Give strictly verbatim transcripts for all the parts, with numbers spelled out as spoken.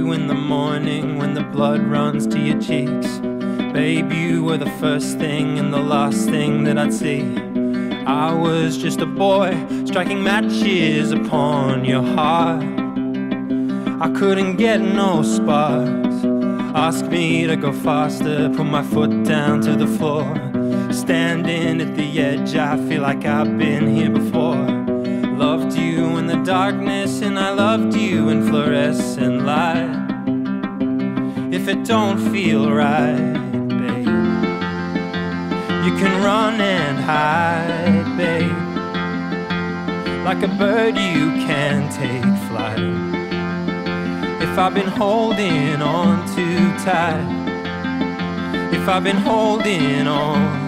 you in the morning when the blood runs to your cheeks. Babe, you were the first thing and the last thing that I'd see. I was just a boy striking matches upon your heart. I couldn't get no sparks. Ask me to go faster, put my foot down to the floor. Standing at the edge, I feel like I've been here before. Loved you in the darkness and I loved you in fluorescent light. If it don't feel right, babe, you can run and hide, babe. Like a bird you can take flight. If I've been holding on too tight, if I've been holding on.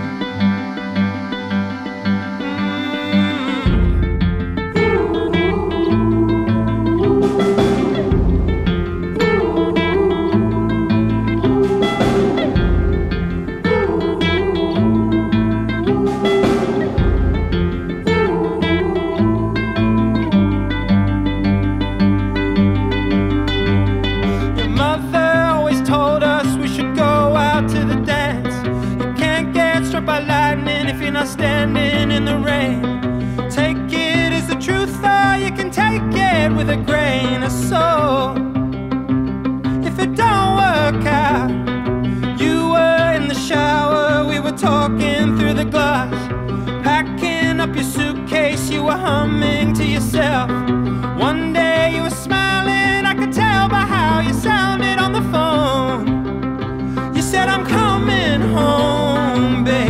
By lightning if you're not standing in the rain. Take it as the truth, or you can take it with a grain of salt. If it don't work out, you were in the shower, we were talking through the glass. Packing up your suitcase, you were humming to yourself. One day you were smiling, I could tell by how you sounded on the phone. You said, I'm coming home, babe.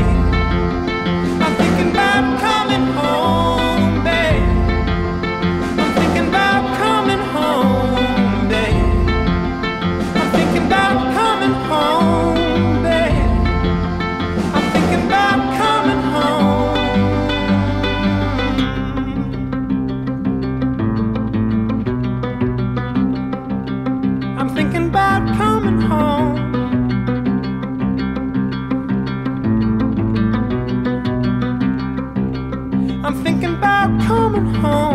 I'm thinking about coming home. I'm thinking about coming home.